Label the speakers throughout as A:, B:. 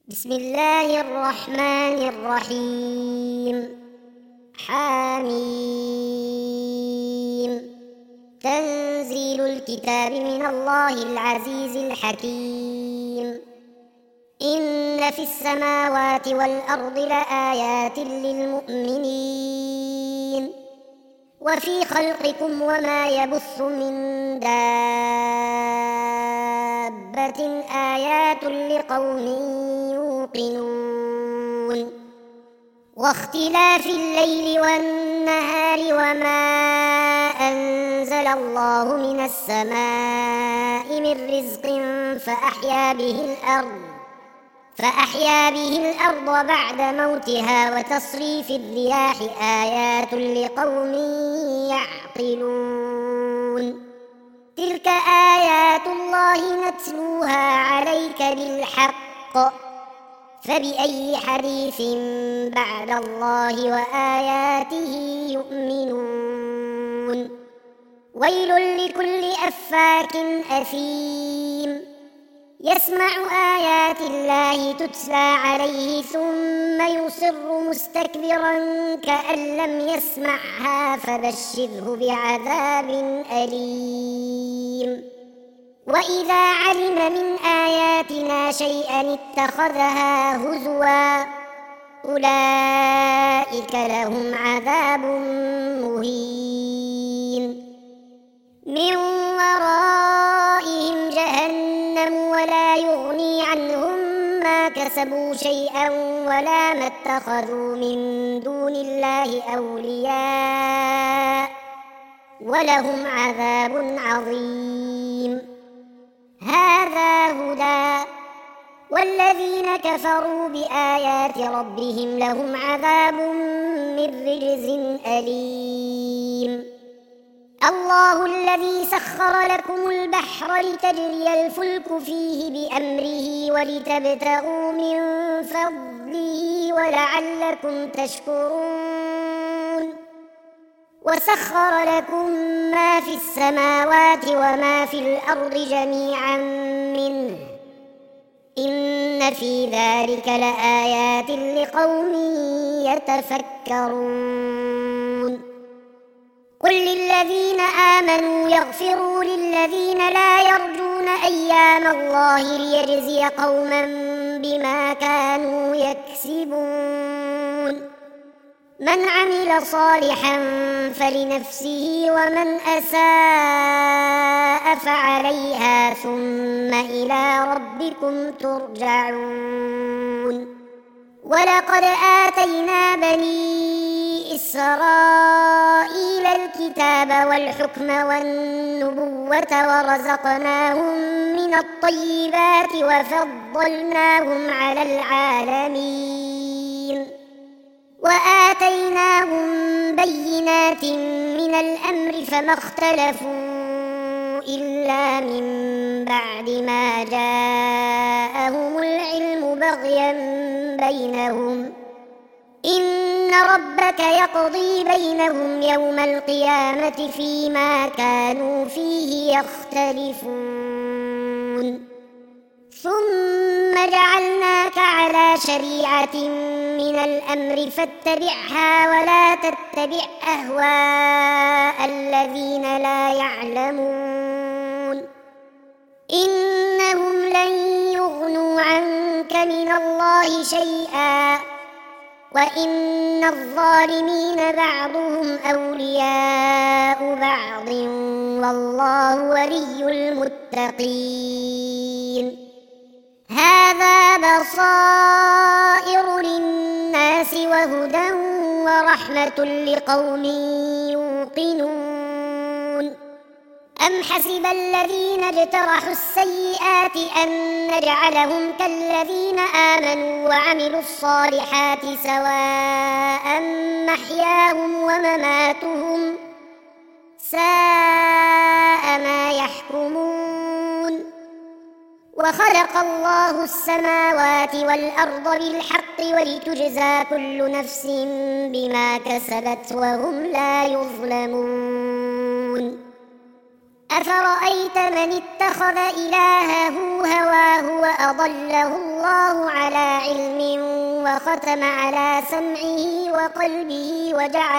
A: بسم الله الرحمن الرحيم. حميم. تنزيل الكتاب من الله العزيز الحكيم. إن في السماوات والأرض لآيات للمؤمنين وفي خلقكم وما يبث من دابة آيات لقوم يوقنون. واختلاف الليل والنهار وما أنزل الله من السماء من رزق فأحيا به الأرض بعد موتها وتصريف الرياح آيات لقوم يعقلون. تلك آيات الله نتلوها عليك بالحق فبأي حديث بعد الله وآياته يؤمنون. ويل لكل أفاك أثيم يسمع آيات الله تتلى عليه ثم يصر مستكبرا كأن لم يسمعها فبشره بعذاب أليم. وإذا علم من آياتنا شيئا اتخذها هزوا أولئك لهم عذاب مهين من ورائهم جهنم ولا يغني عنهم ما كسبوا شيئا ولا ما اتخذوا من دون الله أولياء ولهم عذاب عظيم. هذا هدى والذين كفروا بآيات ربهم لهم عذاب من رجز أليم. الله الذي سخر لكم البحر لتجري الفلك فيه بأمره ولتبتغوا من فضله ولعلكم تشكرون. وسخر لكم ما في السماوات وما في الأرض جميعا منه إن في ذلك لآيات لقوم يتفكرون. قل للذين آمنوا يغفروا للذين لا يرجون أيام الله ليجزي قوما بما كانوا يكسبون. من عمل صالحا فلنفسه ومن أساء فعليها ثم إلى ربكم ترجعون. ولقد آتينا بني إسرائيل الكتاب والحكم والنبوة ورزقناهم من الطيبات وفضلناهم على العالمين وآتيناهم بينات من الأمر فما اختلفوا إلا من بعد ما جاءهم العلم بغيا بينهم إن ربك يقضي بينهم يوم القيامة فيما كانوا فيه يختلفون. ثم جعلناك على شريعة من الأمر فاتبعها ولا تتبع أهواء الذين لا يعلمون إنهم لن يغنوا عنك من الله شيئا وإن الظالمين بعضهم أولياء بعض والله ولي المتقين. هذا بصائر للناس وهدى ورحمة لقوم يوقنون. أم حسب الذين اجترحوا السيئات أن نجعلهم كالذين آمنوا وعملوا الصالحات سواء محياهم ومماتهم ساء ما يحكمون. وخلق الله السماوات والأرض بالحق ولتجزى كل نفس بما كسبت وهم لا يظلمون. أفرأيت من اتخذ إلهه هواه وأضله الله على علم وختم على سمعه وقلبه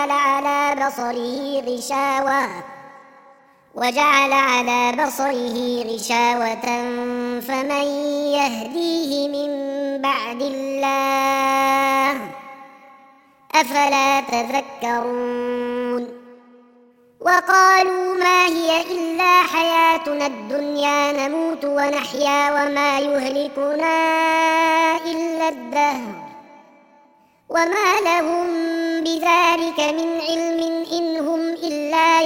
A: وجعل على بصره غشاوة فمن يهديه من بعد الله أفلا تذكرون وقالوا ما هي إلا حياتنا الدنيا نموت ونحيا وما يهلكنا إلا الدهر وما لهم بذلك من علم إن هم إلا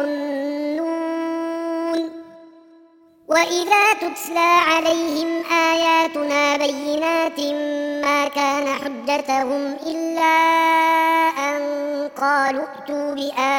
A: يظنون وإذا تتلى عليهم آياتنا بينات ما كان حجتهم إلا أن قالوا ائتوا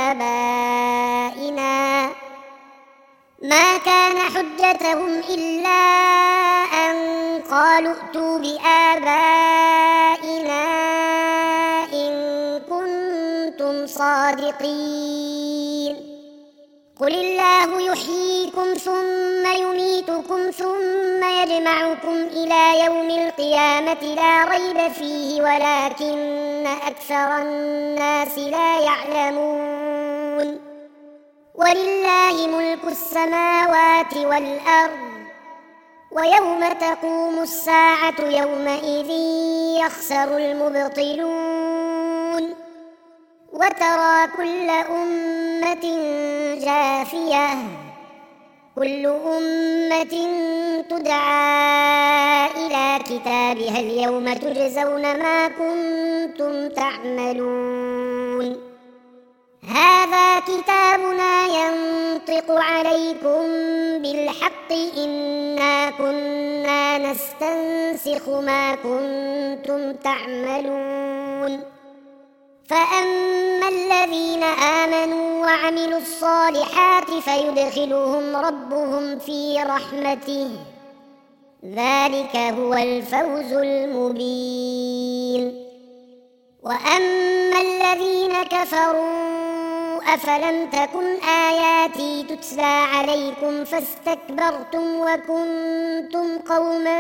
A: بآبائنا إن كنتم صادقين قل الله يحييكم ثم يميتكم ثم يجمعكم إلى يوم القيامة لا ريب فيه ولكن أكثر الناس لا يعلمون ولله ملك السماوات والأرض ويوم تقوم الساعة يومئذ يخسر المبطلون وترى كل أمة جاثية كل أمة تدعى إلى كتابها اليوم تجزون ما كنتم تعملون هذا كتابنا ينطق عليكم بالحق إنا كنا نستنسخ ما كنتم تعملون فأما الذين آمنوا وعملوا الصالحات فيدخلهم ربهم في رحمته ذلك هو الفوز المبين وأما الذين كفروا أفلم تكن آياتي تتلى عليكم فاستكبرتم وكنتم قوما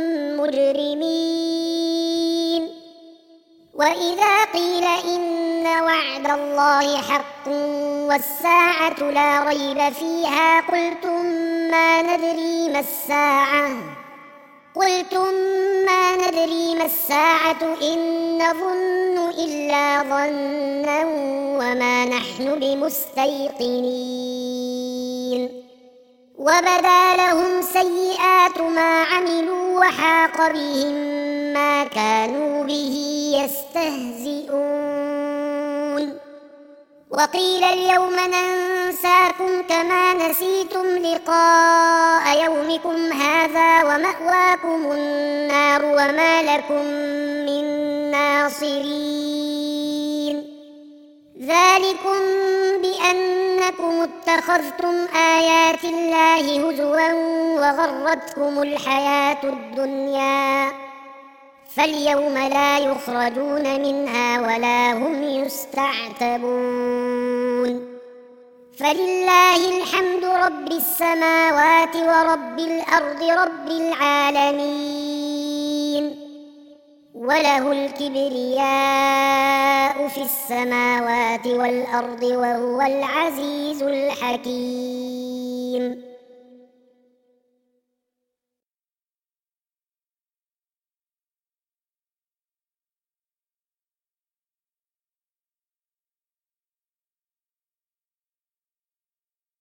A: مجرمين وإذا قيل إن وعد الله حق والساعة لا ريب فيها قلتم ما ندري ما الساعة إن نظن إلا ظنا وما نحن بمستيقنين وبدا لهم سيئات ما عملوا وحاق بهم ما كانوا به يستهزئون وقيل اليوم ننساكم كما نسيتم لقاء يومكم هذا ومأواكم النار وما لكم من ناصرين ذلكم بأنكم اتخذتم آيات الله هزوا وغرتكم الحياة الدنيا فاليوم لا يخرجون منها ولا هم يستعتبون فلله الحمد رب السماوات ورب الأرض رب العالمين وله الكبرياء في السماوات والأرض وهو العزيز الحكيم